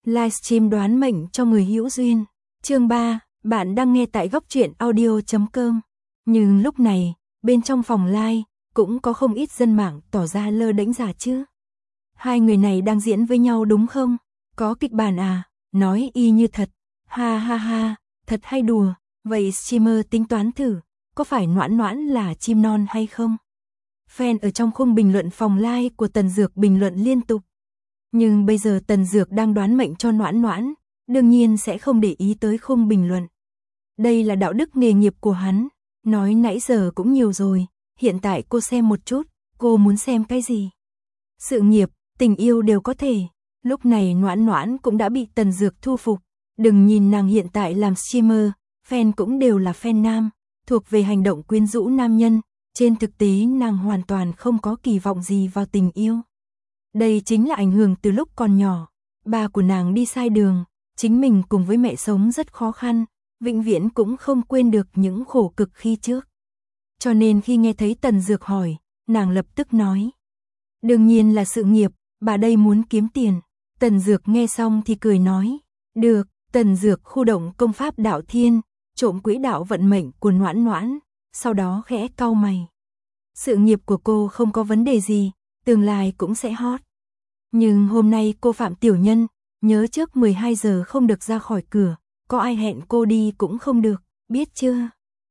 Livestream đoán mệnh cho người hữu duyên. Chương 3, bạn đang nghe tại góc truyện audio.com. Nhưng lúc này, bên trong phòng live, cũng có không ít dân mạng tỏ ra lơ đễnh giả chứ. Hai người này đang diễn với nhau đúng không? Có kịch bản à? Nói y như thật. Ha ha ha, thật hay đùa. Vậy streamer tính toán thử, có phải Noãn Noãn là chim non hay không? Fan ở trong khung bình luận phòng live của Tần Dược bình luận liên tục. Nhưng bây giờ Tần Dược đang đoán mệnh cho Noãn Noãn, đương nhiên sẽ không để ý tới khung bình luận. Đây là đạo đức nghề nghiệp của hắn, nói nãy giờ cũng nhiều rồi, hiện tại cô xem một chút, cô muốn xem cái gì? Sự nghiệp, tình yêu đều có thể. Lúc này Noãn Noãn cũng đã bị Tần Dược thu phục, đừng nhìn nàng hiện tại làm streamer, fan cũng đều là fan nam, thuộc về hành động quyến rũ nam nhân, trên thực tế nàng hoàn toàn không có kỳ vọng gì vào tình yêu. Đây chính là ảnh hưởng từ lúc còn nhỏ, ba của nàng đi sai đường, chính mình cùng với mẹ sống rất khó khăn, vĩnh viễn cũng không quên được những khổ cực khi trước. Cho nên khi nghe thấy Tần Dược hỏi, nàng lập tức nói. Đương nhiên là sự nghiệp, bà đây muốn kiếm tiền. Tần Dược nghe xong thì cười nói. Được, Tần Dược khu động công pháp đạo thiên, trộm quỹ đạo vận mệnh của Noãn Noãn, sau đó khẽ cau mày. Sự nghiệp của cô không có vấn đề gì, tương lai cũng sẽ hot. Nhưng hôm nay cô phạm tiểu nhân, nhớ trước 12 giờ không được ra khỏi cửa, có ai hẹn cô đi cũng không được, biết chưa?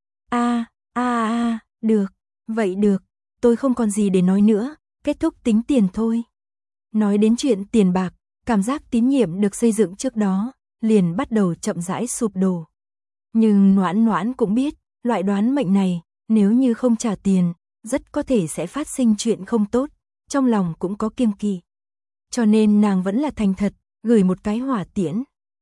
Được, vậy được, tôi không còn gì để nói nữa, kết thúc tính tiền thôi. Nói đến chuyện tiền bạc, cảm giác tín nhiệm được xây dựng trước đó, liền bắt đầu chậm rãi sụp đổ. Nhưng Noãn Noãn cũng biết, loại đoán mệnh này, nếu như không trả tiền, rất có thể sẽ phát sinh chuyện không tốt, trong lòng cũng có kiêng kỵ. Cho nên nàng vẫn là thành thật, gửi một cái hỏa tiễn.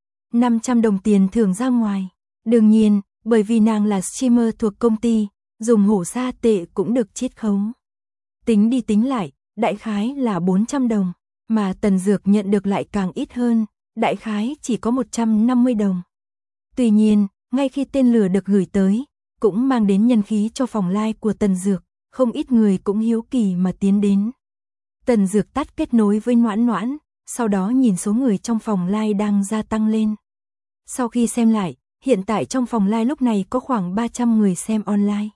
500 đồng tiền thưởng ra ngoài. Đương nhiên, bởi vì nàng là streamer thuộc công ty, dùng hổ sa tệ cũng được chiết khấu. Tính đi tính lại, đại khái là 400 đồng, mà Tần Dược nhận được lại càng ít hơn, đại khái chỉ có 150 đồng. Tuy nhiên, ngay khi tên lửa được gửi tới, cũng mang đến nhân khí cho phòng live của Tần Dược, không ít người cũng hiếu kỳ mà tiến đến. Tần Dược tắt kết nối với Noãn Noãn, sau đó nhìn số người trong phòng live đang gia tăng lên. Sau khi xem lại, hiện tại trong phòng live lúc này có khoảng 300 người xem online.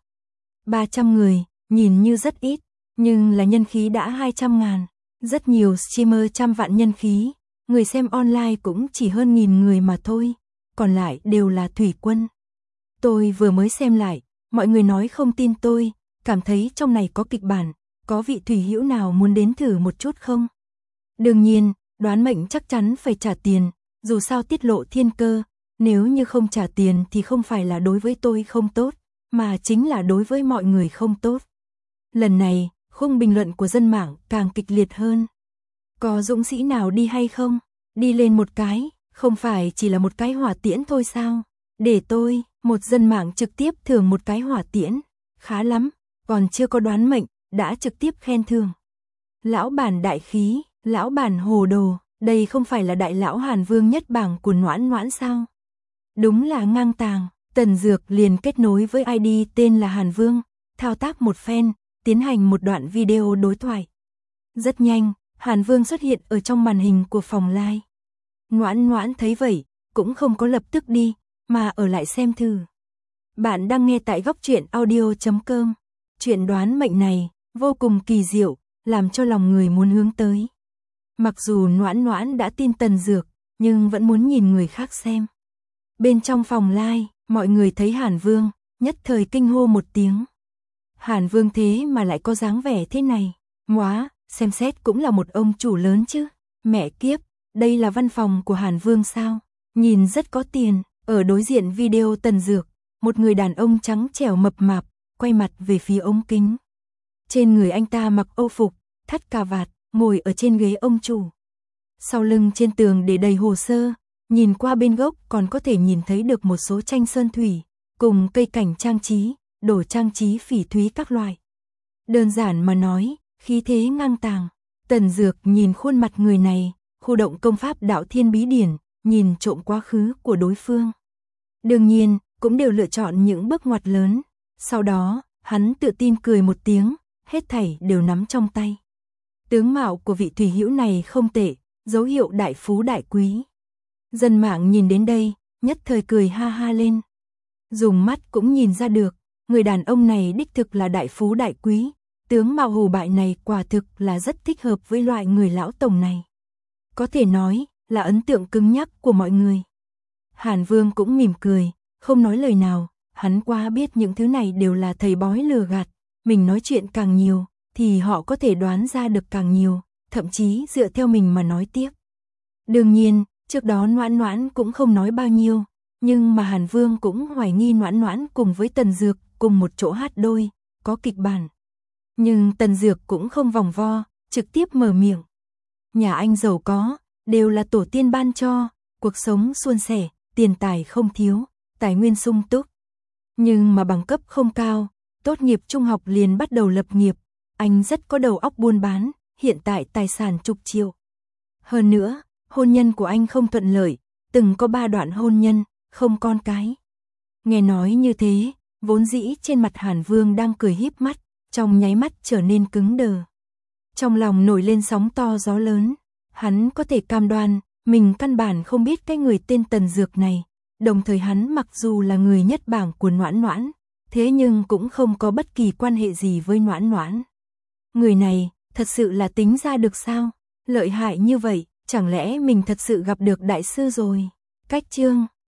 300 người, nhìn như rất ít, nhưng là nhân khí đã 200.000. Rất nhiều streamer trăm vạn nhân khí, người xem online cũng chỉ hơn 1000 người mà thôi, còn lại đều là thủy quân. Tôi vừa mới xem lại, mọi người nói không tin tôi, cảm thấy trong này có kịch bản, có vị thủy hữu nào muốn đến thử một chút không? Đương nhiên, đoán mệnh chắc chắn phải trả tiền, dù sao tiết lộ thiên cơ, nếu như không trả tiền thì không phải là đối với tôi không tốt, mà chính là đối với mọi người không tốt. Lần này, khung bình luận của dân mạng càng kịch liệt hơn. Có dũng sĩ nào đi hay không? Đi lên một cái, không phải chỉ là một cái hỏa tiễn thôi sao? Để tôi, một dân mạng trực tiếp thưởng một cái hỏa tiễn. Khá lắm, còn chưa có đoán mệnh, đã trực tiếp khen thưởng. Lão bản đại khí, lão bản hồ đồ, đây không phải là đại lão Hàn Vương nhất bảng của Noãn Noãn sao? Đúng là ngang tàng. Tần Dược liền kết nối với ID tên là Hàn Vương, thao tác một phen, tiến hành một đoạn video đối thoại. Rất nhanh, Hàn Vương xuất hiện ở trong màn hình của phòng live. Noãn Noãn thấy vậy, cũng không có lập tức đi, mà ở lại xem thử. Bạn đang nghe tại góc truyện audio.com. Chuyện đoán mệnh này, vô cùng kỳ diệu, làm cho lòng người muốn hướng tới. Mặc dù Noãn Noãn đã tin Tần Dược, nhưng vẫn muốn nhìn người khác xem. Bên trong phòng live, mọi người thấy Hàn Vương, nhất thời kinh hô một tiếng. Hàn Vương thế mà lại có dáng vẻ thế này, móa, xem xét cũng là một ông chủ lớn chứ. Mẹ kiếp, đây là văn phòng của Hàn Vương sao? Nhìn rất có tiền. Ở đối diện video Tần Dược, một người đàn ông trắng trẻo mập mạp, quay mặt về phía ống kính. Trên người anh ta mặc âu phục, thắt cà vạt, ngồi ở trên ghế ông chủ. Sau lưng trên tường để đầy hồ sơ, nhìn qua bên gốc còn có thể nhìn thấy được một số tranh sơn thủy, cùng cây cảnh trang trí, đồ trang trí phỉ thúy các loại. Đơn giản mà nói, khí thế ngang tàng. Tần Dược nhìn khuôn mặt người này, khu động công pháp đạo thiên bí điển, nhìn trộm quá khứ của đối phương. Đương nhiên, cũng đều lựa chọn những bước ngoặt lớn. Sau đó, hắn tự tin cười một tiếng, hết thảy đều nắm trong tay. Tướng mạo của vị thủy hữu này không tệ, dấu hiệu đại phú đại quý. Dân mạng nhìn đến đây, nhất thời cười ha ha lên. Dùng mắt cũng nhìn ra được, người đàn ông này đích thực là đại phú đại quý, tướng mạo hù bại này quả thực là rất thích hợp với loại người lão tổng này. Có thể nói là ấn tượng cứng nhắc của mọi người. Hàn Vương cũng mỉm cười, không nói lời nào, hắn quá biết những thứ này đều là thầy bói lừa gạt, mình nói chuyện càng nhiều, thì họ có thể đoán ra được càng nhiều, thậm chí dựa theo mình mà nói tiếp. Đương nhiên, trước đó Noãn Noãn cũng không nói bao nhiêu, nhưng mà Hàn Vương cũng hoài nghi Noãn Noãn cùng với Tần Dược cùng một chỗ hát đôi, có kịch bản. Nhưng Tần Dược cũng không vòng vo, trực tiếp mở miệng. Nhà anh giàu có, đều là tổ tiên ban cho, cuộc sống suôn sẻ, tiền tài không thiếu, tài nguyên sung túc. Nhưng mà bằng cấp không cao, tốt nghiệp trung học liền bắt đầu lập nghiệp, anh rất có đầu óc buôn bán, hiện tại tài sản chục triệu. Hơn nữa, hôn nhân của anh không thuận lợi, từng có 3 đoạn hôn nhân, không con cái. Nghe nói như thế, vốn dĩ trên mặt Hàn Vương đang cười híp mắt, trong nháy mắt trở nên cứng đờ. Trong lòng nổi lên sóng to gió lớn, hắn có thể cam đoan, mình căn bản không biết cái người tên Tần Dược này, đồng thời hắn mặc dù là người nhất bảng của Noãn Noãn, thế nhưng cũng không có bất kỳ quan hệ gì với Noãn Noãn. Người này, thật sự là tính ra được sao? Lợi hại như vậy, chẳng lẽ mình thật sự gặp được đại sư rồi? Cách chương